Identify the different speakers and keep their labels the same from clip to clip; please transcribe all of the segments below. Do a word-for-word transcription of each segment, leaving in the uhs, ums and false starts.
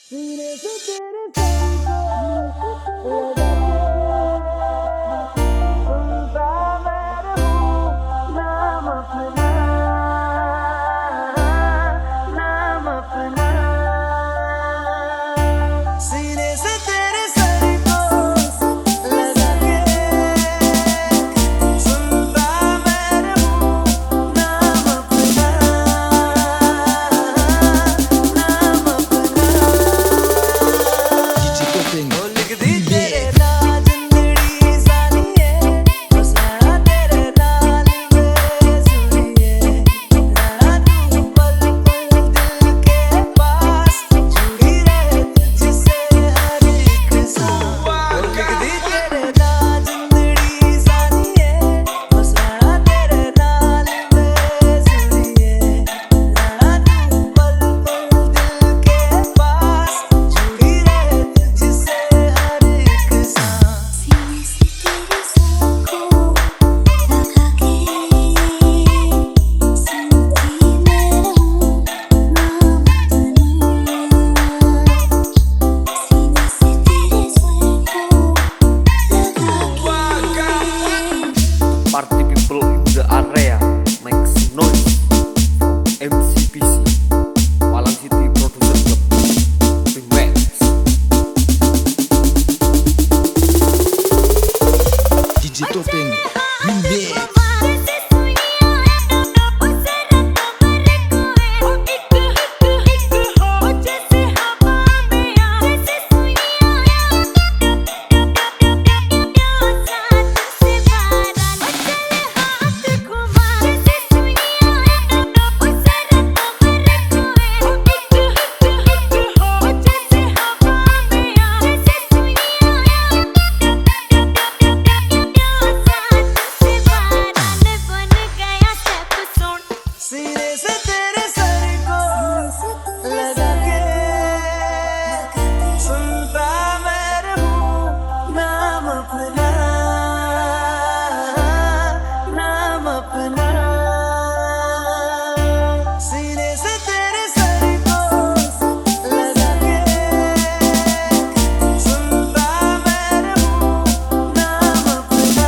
Speaker 1: सीने से तेरे सर को लगा के सुनता मैं रहूं नाम अपना, नाम अपना। सीने से तेरे सर को लगा के सुनता मैं रहूं नाम अपना, नाम अपना। ओ लिख दी तेरे नाल जिंदड़ी सालिए, बस मैं तेरे नाल बेसुरिए। रहना तू पल पल दिल के पास, छुड़ी रहे तुझसे हर एक सांस। ओ लिख दी तेरे नाल जिंदड़ी सालिए, बस मैं तेरे नाल बेसुरिए। रहना तू पल पल दिल के पास, छुड़ी रहे तुझसे हर एक सांस।
Speaker 2: सीने से तेरे सर को लगा के सुनती मैं रहूं नाम अपना। सीने से तेरे सर को लगा के
Speaker 3: Party people in the area make some noise. M C P C, Malang City Producer Club, Remix.
Speaker 4: D J Topeng Remix.
Speaker 1: सीने से तेरे सर को लगा के सुनता मैं रहूं नाम अपना, नाम अपना। सीने से तेरे सर को लगा के सुनता मैं रहूं नाम अपना,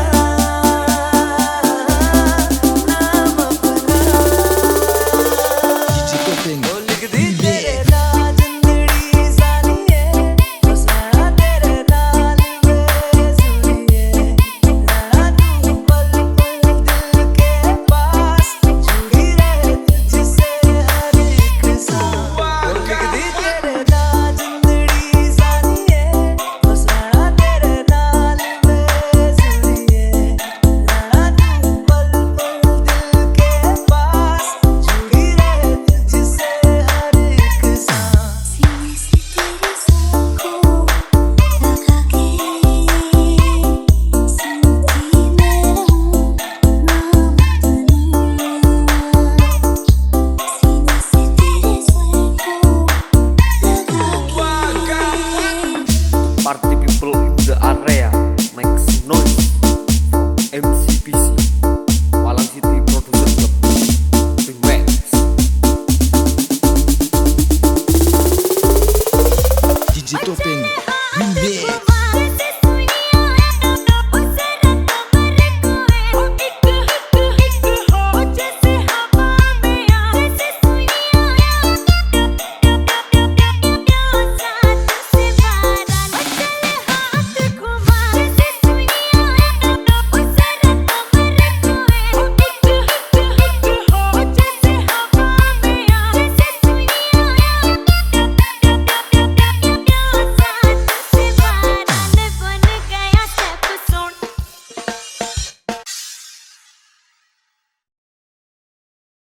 Speaker 1: नाम अपना।
Speaker 4: D J Topeng
Speaker 1: ओ लिख दी तेरे नाल जिंदड़ी सालिए, बस मैं तेरे नाल बेसुरिए। रहना तू पल पल दिल के पास, छुड़ी रहे तुझसे हर एक सांस। ओ लिख दी तेरे नाल जिंदड़ी सालिए, बस मैं तेरे नाल बेसुरिए। रहना तू पल पल दिल के पास, छुड़ी रहे तुझसे हर एक सांस।
Speaker 2: सीने से तेरे सर को लगा के सुनती मैं रहूं नाम अपना। सीने से तेरे सर को लगा के
Speaker 3: Party people in the area make some noise. M C P C, Malang City Producer Club, Remix.
Speaker 4: D J Topeng